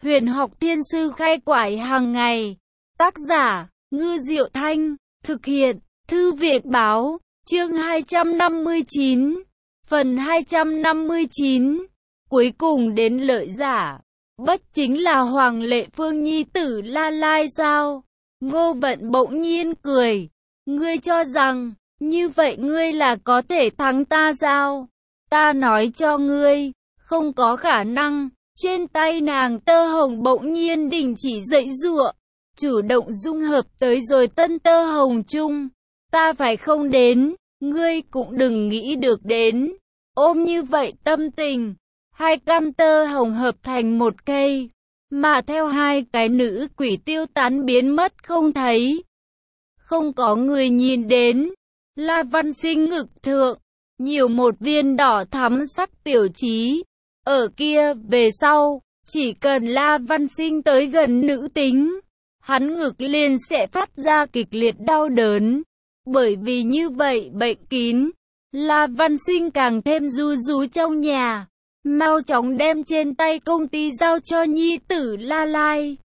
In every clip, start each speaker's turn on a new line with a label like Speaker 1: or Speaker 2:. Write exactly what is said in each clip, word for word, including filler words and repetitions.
Speaker 1: Huyền học thiên sư khai quải hàng ngày. Tác giả, Ngư Diệu Thanh. Thực hiện, Thư viện Báo. Chương hai trăm năm mươi chín. Phần hai trăm năm mươi chín. Cuối cùng đến lợi giả. Bất chính là Hoàng Lệ Phương nhi tử La Lai sao? Ngô Vận bỗng nhiên cười. Ngươi cho rằng, như vậy ngươi là có thể thắng ta sao? Ta nói cho ngươi, không có khả năng. Trên tay nàng tơ hồng bỗng nhiên đình chỉ dãy giụa, chủ động dung hợp tới rồi tân tơ hồng chung. Ta phải không đến, ngươi cũng đừng nghĩ được đến. Ôm như vậy tâm tình, hai căn tơ hồng hợp thành một cây, mà theo hai cái nữ quỷ tiêu tán biến mất không thấy. Không có người nhìn đến, La Văn Sinh ngực thượng, nhiều một viên đỏ thắm sắc tiểu chí. Ở kia, về sau, chỉ cần La Văn Sinh tới gần nữ tính, hắn ngực liền sẽ phát ra kịch liệt đau đớn. Bởi vì như vậy bệnh kín, La Văn Sinh càng thêm ru rú trong nhà. Mau chóng đem trên tay công ty giao cho nhi tử La Lai.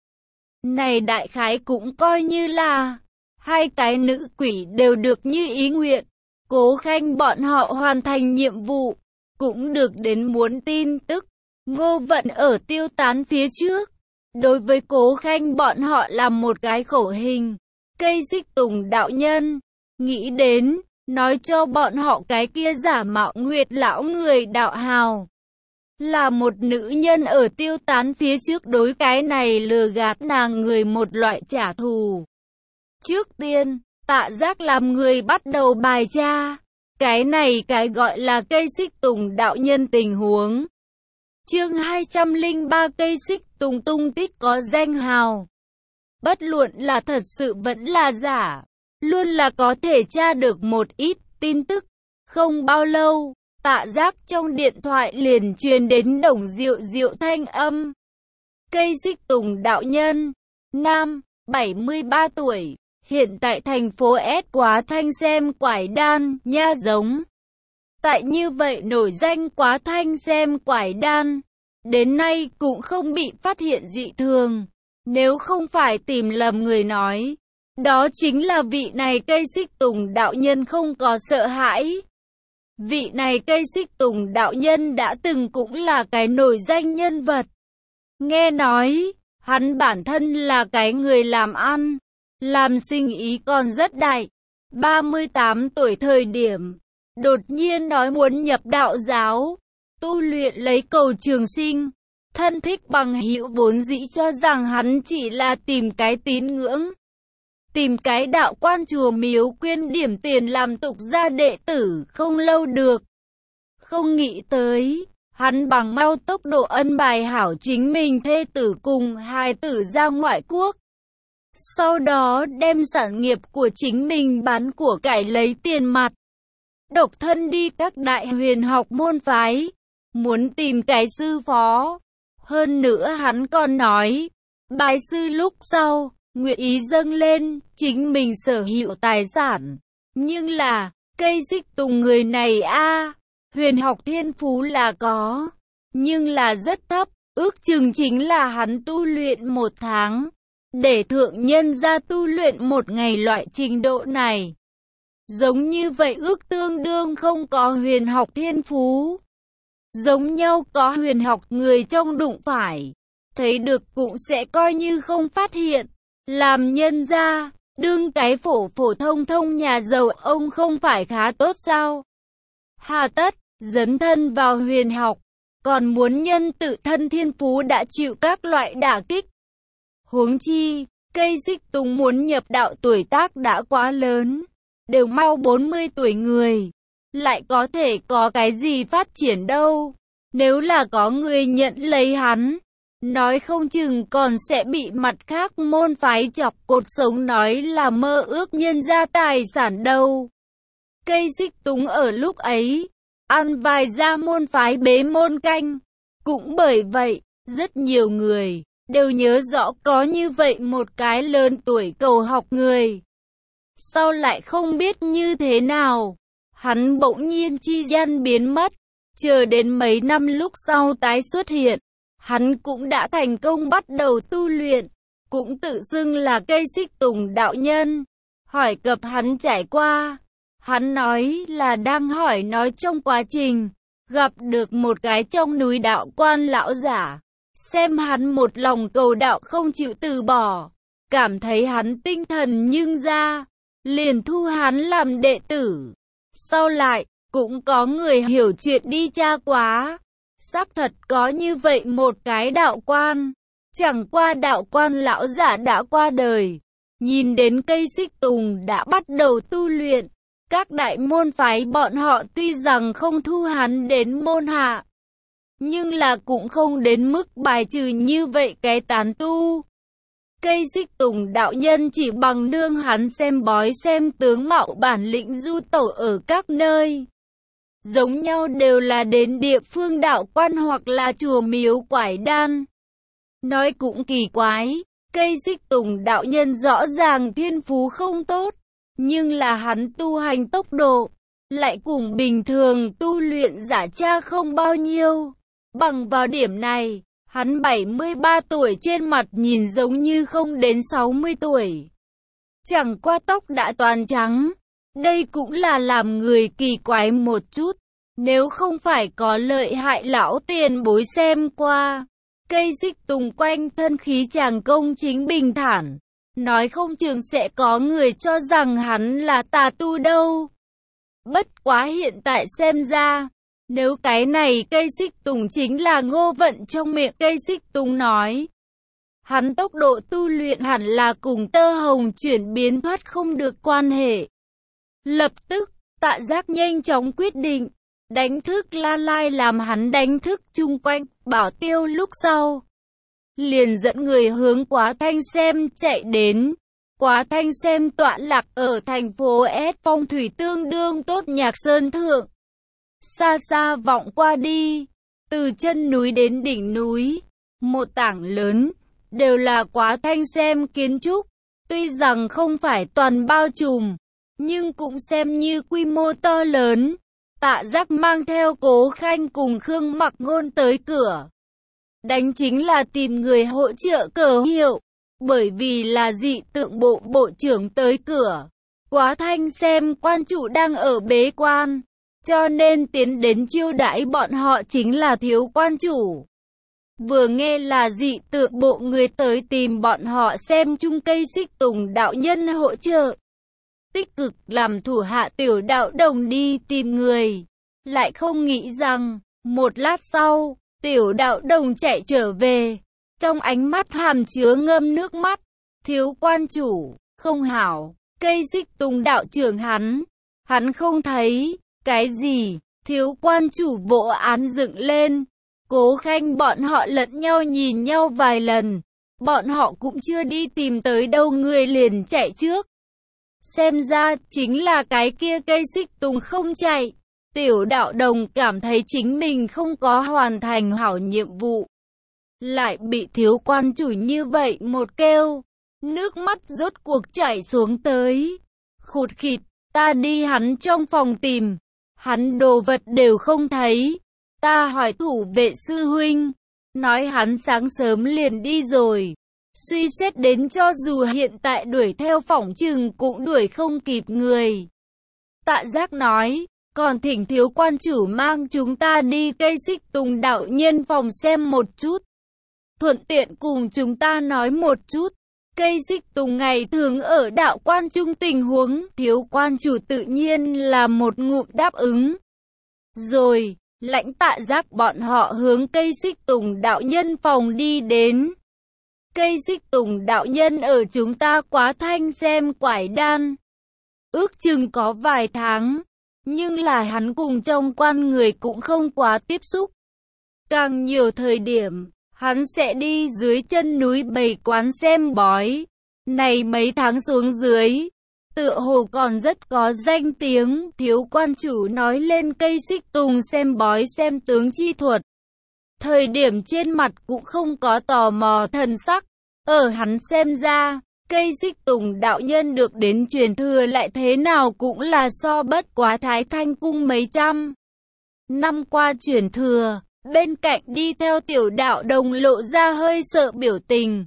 Speaker 1: Này đại khái cũng coi như là hai cái nữ quỷ đều được như ý nguyện. Cố Khanh bọn họ hoàn thành nhiệm vụ, cũng được đến muốn tin tức. Ngô Vận ở tiêu tán phía trước, đối với Cố Khanh bọn họ làm một cái khẩu hình. Cây xích tùng đạo nhân, nghĩ đến, nói cho bọn họ cái kia giả mạo Nguyệt lão người đạo hào. Là một nữ nhân ở tiêu tán phía trước đối cái này lừa gạt nàng người một loại trả thù. Trước tiên, Tạ Giác làm người bắt đầu bài tra. Cái này cái gọi là cây xích tùng đạo nhân tình huống. Chương hai trăm lẻ ba cây xích tùng tung tích có danh hào. Bất luận là thật sự vẫn là giả, luôn là có thể tra được một ít tin tức. Không bao lâu, Tạ Giác trong điện thoại liền truyền đến Đồng Diệu Diệu thanh âm. Cây xích tùng đạo nhân, nam, bảy mươi ba tuổi, hiện tại thành phố S Quá Thanh xem quải đan, nha giống. Tại như vậy nổi danh Quá Thanh xem quải đan, đến nay cũng không bị phát hiện dị thường. Nếu không phải tìm lầm người nói, đó chính là vị này cây xích tùng đạo nhân không có sợ hãi. Vị này cây xích tùng đạo nhân đã từng cũng là cái nổi danh nhân vật. Nghe nói, hắn bản thân là cái người làm ăn, làm sinh ý còn rất đại. ba mươi tám tuổi thời điểm, đột nhiên nói muốn nhập đạo giáo, tu luyện lấy cầu trường sinh. Thân thích bằng hữu vốn dĩ cho rằng hắn chỉ là tìm cái tín ngưỡng, tìm cái đạo quan chùa miếu quyên điểm tiền làm tục gia đệ tử không lâu được. Không nghĩ tới, hắn bằng mau tốc độ ân bài hảo chính mình thê tử cùng hài tử ra ngoại quốc. Sau đó đem sản nghiệp của chính mình bán của cải lấy tiền mặt. Độc thân đi các đại huyền học môn phái, muốn tìm cái sư phó. Hơn nữa hắn còn nói, bái sư lúc sau, nguyện ý dâng lên, chính mình sở hữu tài sản. Nhưng là, cây xích tùng người này a huyền học thiên phú là có, nhưng là rất thấp, ước chừng chính là hắn tu luyện một tháng. Để thượng nhân ra tu luyện một ngày loại trình độ này. Giống như vậy ước tương đương không có huyền học thiên phú. Giống nhau có huyền học người trong đụng phải, thấy được cũng sẽ coi như không phát hiện. Làm nhân ra, đương cái phổ phổ thông thông nhà giàu ông không phải khá tốt sao? Hà tất, dấn thân vào huyền học, còn muốn nhân tự thân thiên phú đã chịu các loại đả kích. Huống chi, cây xích tùng muốn nhập đạo tuổi tác đã quá lớn, đều mau bốn mươi tuổi người, lại có thể có cái gì phát triển đâu. Nếu là có người nhận lấy hắn, nói không chừng còn sẽ bị mặt khác môn phái chọc cột sống nói là mơ ước nhân ra tài sản đâu. Cây xích tùng ở lúc ấy, ăn vài gia môn phái bế môn canh. Cũng bởi vậy, rất nhiều người đều nhớ rõ có như vậy một cái lớn tuổi cầu học người. Sau lại không biết như thế nào, hắn bỗng nhiên chi gian biến mất, chờ đến mấy năm lúc sau tái xuất hiện. hắn cũng đã thành công bắt đầu tu luyện, cũng tự xưng là cây xích tùng đạo nhân. Hỏi cập hắn trải qua, hắn nói là đang hỏi nói trong quá trình, gặp được một cái trong núi đạo quan lão giả, xem hắn một lòng cầu đạo không chịu từ bỏ, cảm thấy hắn tinh thần nhưng ra, liền thu hắn làm đệ tử. Sau lại, cũng có người hiểu chuyện đi tra quá, xác thật có như vậy một cái đạo quan, chẳng qua đạo quan lão giả đã qua đời. Nhìn đến cây xích tùng đã bắt đầu tu luyện, các đại môn phái bọn họ tuy rằng không thu hắn đến môn hạ, nhưng là cũng không đến mức bài trừ như vậy cái tán tu. Cây xích tùng đạo nhân chỉ bằng nương hắn xem bói xem tướng mạo bản lĩnh du tẩu ở các nơi. Giống nhau đều là đến địa phương đạo quan hoặc là chùa miếu quải đan. Nói cũng kỳ quái, cây xích tùng đạo nhân rõ ràng thiên phú không tốt, nhưng là hắn tu hành tốc độ, lại cùng bình thường tu luyện giả cha không bao nhiêu. Bằng vào điểm này, hắn bảy mươi ba tuổi trên mặt nhìn giống như không đến sáu mươi tuổi. Chẳng qua tóc đã toàn trắng, đây cũng là làm người kỳ quái một chút. Nếu không phải có lợi hại lão tiền bối xem qua, cây xích tùng quanh thân khí chàng công chính bình thản, nói không chừng sẽ có người cho rằng hắn là tà tu đâu. Bất quá hiện tại xem ra, nếu cái này cây xích tùng chính là Ngô Vận trong miệng cây xích tùng nói, hắn tốc độ tu luyện hẳn là cùng tơ hồng chuyển biến thoát không được quan hệ. Lập tức, Tạ Giác nhanh chóng quyết định, đánh thức La Lai làm hắn đánh thức chung quanh, bảo tiêu lúc sau. Liền dẫn người hướng Quá Thanh xem chạy đến. Quá Thanh xem tọa lạc ở thành phố S phong thủy tương đương tốt Nhạc Sơn Thượng. Xa xa vọng qua đi, từ chân núi đến đỉnh núi, một tảng lớn, đều là Quá Thanh xem kiến trúc. Tuy rằng không phải toàn bao trùm, nhưng cũng xem như quy mô to lớn. Tạ Giác mang theo Cố Khanh cùng Khương Mặc Ngôn tới cửa. Đánh chính là tìm người hỗ trợ cờ hiệu, bởi vì là dị tượng bộ bộ trưởng tới cửa. Quá Thanh xem quan chủ đang ở bế quan, cho nên tiến đến chiêu đãi bọn họ chính là thiếu quan chủ. Vừa nghe là dị tượng bộ người tới tìm bọn họ xem chung cây xích tùng đạo nhân hỗ trợ. Tích cực làm thủ hạ tiểu đạo đồng đi tìm người. Lại không nghĩ rằng, một lát sau, tiểu đạo đồng chạy trở về. Trong ánh mắt hàm chứa ngâm nước mắt. Thiếu quan chủ, không hảo, cây xích tùng đạo trưởng hắn. Hắn không thấy, cái gì, thiếu quan chủ vỗ án dựng lên. Cố Khanh bọn họ lẫn nhau nhìn nhau vài lần. Bọn họ cũng chưa đi tìm tới đâu người liền chạy trước. Xem ra chính là cái kia cây xích tùng không chạy. Tiểu đạo đồng cảm thấy chính mình không có hoàn thành hảo nhiệm vụ. Lại bị thiếu quan chủ như vậy một kêu. Nước mắt rốt cuộc chảy xuống tới. Khụt khịt, ta đi hắn trong phòng tìm. Hắn đồ vật đều không thấy. Ta hỏi thủ vệ sư huynh. Nói hắn sáng sớm liền đi rồi. Suy xét đến cho dù hiện tại đuổi theo phỏng chừng cũng đuổi không kịp người. Tạ Giác nói, còn thỉnh thiếu quan chủ mang chúng ta đi cây xích tùng đạo nhân phòng xem một chút. Thuận tiện cùng chúng ta nói một chút. Cây xích tùng ngày thường ở đạo quan trung tình huống, thiếu quan chủ tự nhiên là một ngụm đáp ứng. Rồi, lãnh Tạ Giác bọn họ hướng cây xích tùng đạo nhân phòng đi đến. Cây xích tùng đạo nhân ở chúng ta Quá Thanh xem quải đan. Ước chừng có vài tháng, nhưng là hắn cùng trong quan người cũng không quá tiếp xúc. Càng nhiều thời điểm, hắn sẽ đi dưới chân núi bày quán xem bói. Này mấy tháng xuống dưới, tựa hồ còn rất có danh tiếng. Thiếu quan chủ nói lên cây xích tùng xem bói xem tướng chi thuật. Thời điểm trên mặt cũng không có tò mò thần sắc. Ở hắn xem ra, cây xích tùng đạo nhân được đến truyền thừa lại thế nào cũng là so bất quá Thái Thanh cung mấy trăm năm qua truyền thừa, Bên cạnh đi theo Tiểu Đạo Đồng lộ ra hơi sợ biểu tình.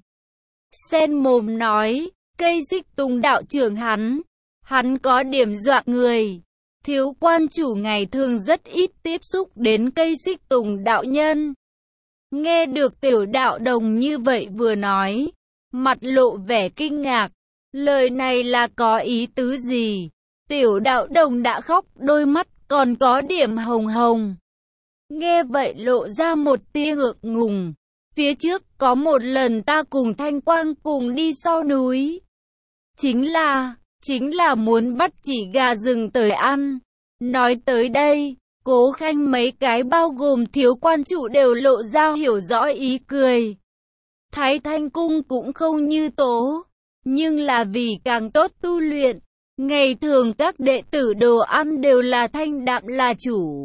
Speaker 1: Sen mồm nói, cây xích tùng đạo trưởng hắn, hắn có điểm dọa người. Thiếu quan chủ ngày thường rất ít tiếp xúc đến cây xích tùng đạo nhân. Nghe được Tiểu Đạo Đồng như vậy vừa nói, mặt lộ vẻ kinh ngạc. Lời này là có ý tứ gì? Tiểu Đạo Đồng đã khóc, đôi mắt còn có điểm hồng hồng. Nghe vậy lộ ra một tia ngượng ngùng. Phía trước có một lần ta cùng Thanh Quang cùng đi sau núi. Chính là, chính là muốn bắt chỉ gà rừng tới ăn. Nói tới đây, Cố Khanh mấy cái bao gồm thiếu quan chủ đều lộ ra hiểu rõ ý cười. Thái Thanh Cung cũng không như tố, nhưng là vì càng tốt tu luyện. Ngày thường các đệ tử đồ ăn đều là thanh đạm là chủ.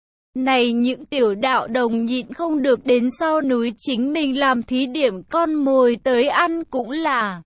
Speaker 1: Này những Tiểu Đạo Đồng nhịn không được đến sau núi chính mình làm thí điểm con mồi tới ăn cũng là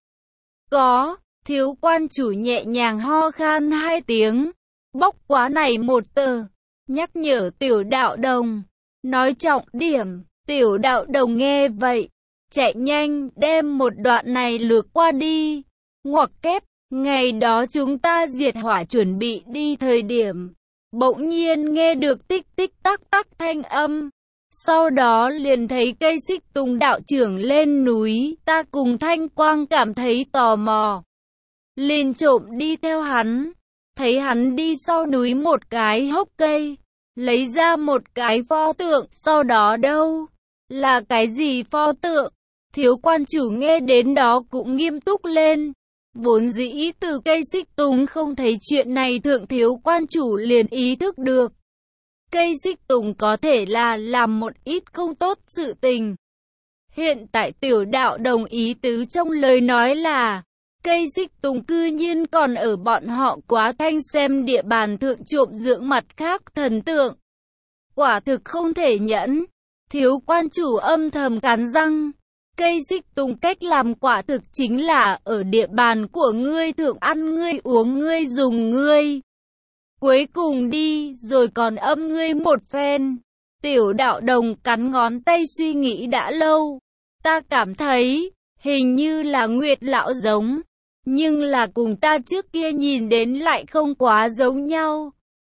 Speaker 1: có. Thiếu quan chủ nhẹ nhàng ho khan hai tiếng, bốc quá này một tờ, nhắc nhở Tiểu Đạo Đồng, nói trọng điểm. Tiểu Đạo Đồng nghe vậy, chạy nhanh đem một đoạn này lược qua đi. Ngoặc kép, ngày đó chúng ta diệt hỏa chuẩn bị đi thời điểm, bỗng nhiên nghe được tích tích tắc tắc thanh âm. Sau đó liền thấy cây xích tùng đạo trưởng lên núi, ta cùng Thanh Quang cảm thấy tò mò. Liền trộm đi theo hắn, thấy hắn đi sau núi một cái hốc cây, lấy ra một cái pho tượng, sau đó đâu? Là cái gì pho tượng? Thiếu quan chủ nghe đến đó cũng nghiêm túc lên. Vốn dĩ từ cây xích tùng không thấy chuyện này thượng thiếu quan chủ liền ý thức được. Cây xích tùng có thể là làm một ít không tốt sự tình. Hiện tại Tiểu Đạo Đồng ý tứ trong lời nói là, cây xích tùng cư nhiên còn ở bọn họ Quá Thanh xem địa bàn thượng trộm dưỡng mặt khác thần tượng. Quả thực không thể nhẫn. Thiếu quan chủ âm thầm cắn răng. Cây xích tùng cách làm quả thực chính là ở địa bàn của ngươi thượng ăn ngươi uống ngươi dùng ngươi. Cuối cùng đi rồi còn âm ngươi một phen. Tiểu Đạo Đồng cắn ngón tay suy nghĩ đã lâu. Ta cảm thấy hình như là Nguyệt lão giống, nhưng là cùng ta trước kia nhìn đến lại không quá giống nhau.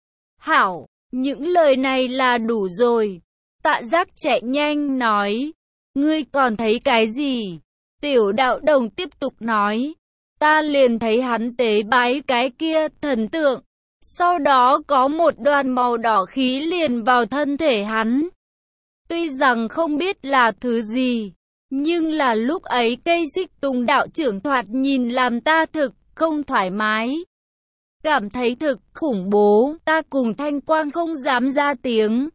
Speaker 1: Hảo, những lời này là đủ rồi. Tạ Giác chạy nhanh nói, ngươi còn thấy cái gì? Tiểu Đạo Đồng tiếp tục nói, ta liền thấy hắn tế bái cái kia thần tượng, sau đó có một đoàn màu đỏ khí liền vào thân thể hắn. Tuy rằng không biết là thứ gì, nhưng là lúc ấy cây xích tùng đạo trưởng thoạt nhìn làm ta thực không thoải mái. Cảm thấy thực khủng bố, ta cùng Thanh Quang không dám ra tiếng.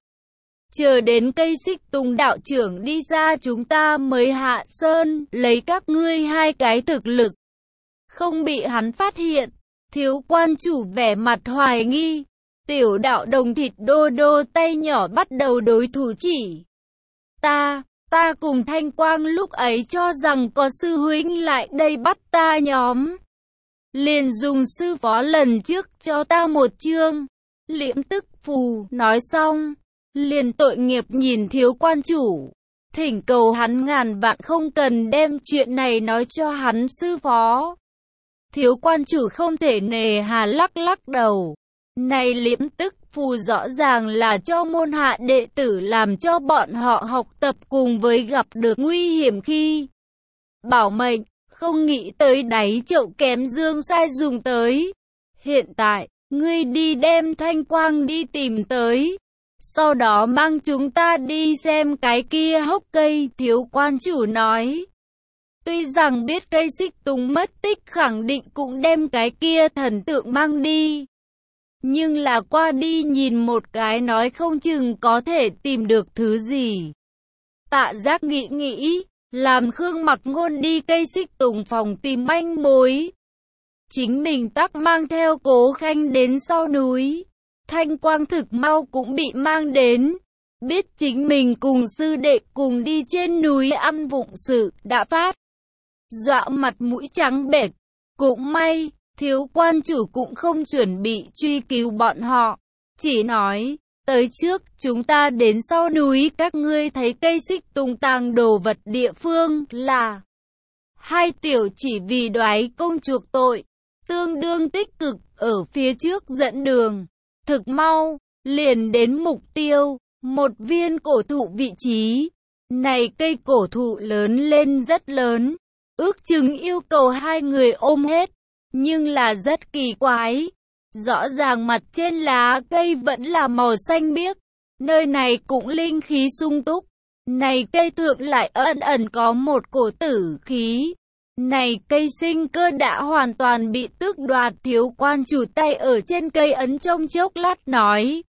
Speaker 1: Chờ đến cây xích tùng đạo trưởng đi ra chúng ta mới hạ sơn, lấy các ngươi hai cái thực lực. Không bị hắn phát hiện, thiếu quan chủ vẻ mặt hoài nghi. Tiểu Đạo Đồng thịt đô đô tay nhỏ bắt đầu đối thủ chỉ. Ta, ta cùng Thanh Quang lúc ấy cho rằng có sư huynh lại đây bắt ta nhóm. Liền dùng sư phó lần trước cho ta một chương liễm tức phù, nói xong liền tội nghiệp nhìn thiếu quan chủ, thỉnh cầu hắn ngàn vạn không cần đem chuyện này nói cho hắn sư phó. Thiếu quan chủ không thể nề hà lắc lắc đầu. Này liễm tức phù rõ ràng là cho môn hạ đệ tử làm cho bọn họ học tập cùng với gặp được nguy hiểm khi bảo mệnh, không nghĩ tới đáy chậu kém dương sai dùng tới. Hiện tại, ngươi đi đem Thanh Quang đi tìm tới, sau đó mang chúng ta đi xem cái kia hốc cây. Thiếu quan chủ nói, tuy rằng biết cây xích tùng mất tích khẳng định cũng đem cái kia thần tượng mang đi, nhưng là qua đi nhìn một cái nói không chừng có thể tìm được thứ gì. Tạ Giác nghĩ nghĩ, làm Khương Mặc Ngôn đi cây xích tùng phòng tìm manh mối. Chính mình tắc mang theo Cố Khanh đến sau núi. Thanh Quang thực mau cũng bị mang đến. Biết chính mình cùng sư đệ cùng đi trên núi ăn vụng sự đã phát. Dọa mặt mũi trắng bệch. Cũng may, thiếu quan chủ cũng không chuẩn bị truy cứu bọn họ. Chỉ nói, tới trước, chúng ta đến sau núi, các ngươi thấy cây xích tung tàng đồ vật địa phương là hai tiểu chỉ vì đoái công chuộc tội, tương đương tích cực ở phía trước dẫn đường. Thực mau, liền đến mục tiêu, một viên cổ thụ vị trí. Này cây cổ thụ lớn lên rất lớn, ước chừng yêu cầu hai người ôm hết, nhưng là rất kỳ quái. Rõ ràng mặt trên lá cây vẫn là màu xanh biếc, nơi này cũng linh khí sung túc. Này cây thượng lại ẩn ẩn có một cổ tử khí. Này cây sinh cơ đã hoàn toàn bị tước đoạt, thiếu quan chủ tay ở trên cây ấn trong chốc lát nói.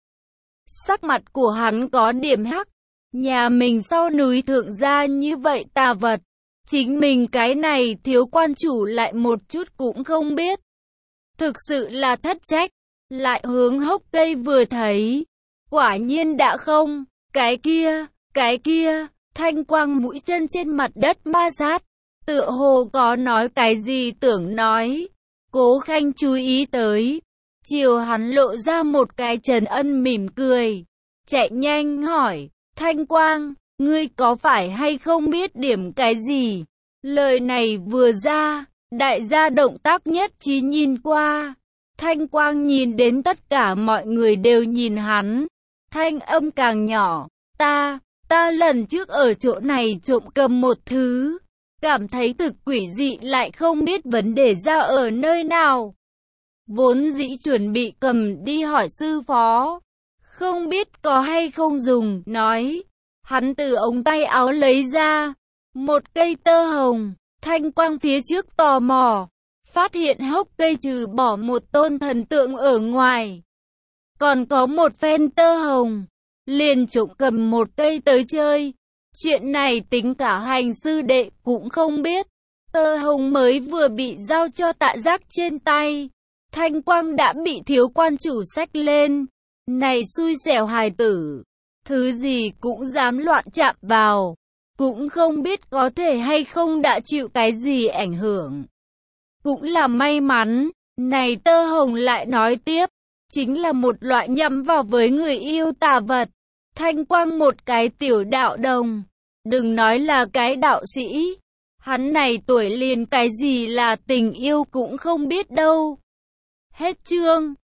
Speaker 1: Sắc mặt của hắn có điểm hắc, nhà mình sau núi thượng ra như vậy tà vật. Chính mình cái này thiếu quan chủ lại một chút cũng không biết. Thực sự là thất trách, lại hướng hốc cây vừa thấy. Quả nhiên đã không, cái kia, cái kia, thanh quang mũi chân trên mặt đất ma sát. Tựa hồ có nói cái gì tưởng nói. Cố Khanh chú ý tới. Chiều hắn lộ ra một cái trần ân mỉm cười. Chạy nhanh hỏi, Thanh Quang, ngươi có phải hay không biết điểm cái gì? Lời này vừa ra, đại gia động tác nhất trí nhìn qua. Thanh Quang nhìn đến tất cả mọi người đều nhìn hắn. Thanh âm càng nhỏ, ta, ta lần trước ở chỗ này trộm cầm một thứ. Cảm thấy thực quỷ dị lại không biết vấn đề ra ở nơi nào. Vốn dĩ chuẩn bị cầm đi hỏi sư phó. Không biết có hay không dùng, nói. Hắn từ ống tay áo lấy ra một cây tơ hồng. Thanh Quang phía trước tò mò, phát hiện hốc cây trừ bỏ một tôn thần tượng ở ngoài, còn có một phen tơ hồng. Liền trộm cầm một cây tới chơi. Chuyện này tính cả hành sư đệ cũng không biết. Tơ hồng mới vừa bị giao cho Tạ Giác trên tay, Thanh Quang đã bị thiếu quan chủ xách lên. Này xui xẻo hài tử, thứ gì cũng dám loạn chạm vào, cũng không biết có thể hay không đã chịu cái gì ảnh hưởng. Cũng là may mắn. Này tơ hồng lại nói tiếp, chính là một loại nhắm vào với người yêu tà vật. Thanh Quang một cái tiểu đạo đồng, đừng nói là cái đạo sĩ, hắn này tuổi liền cái gì là tình yêu cũng không biết đâu. Hết chương.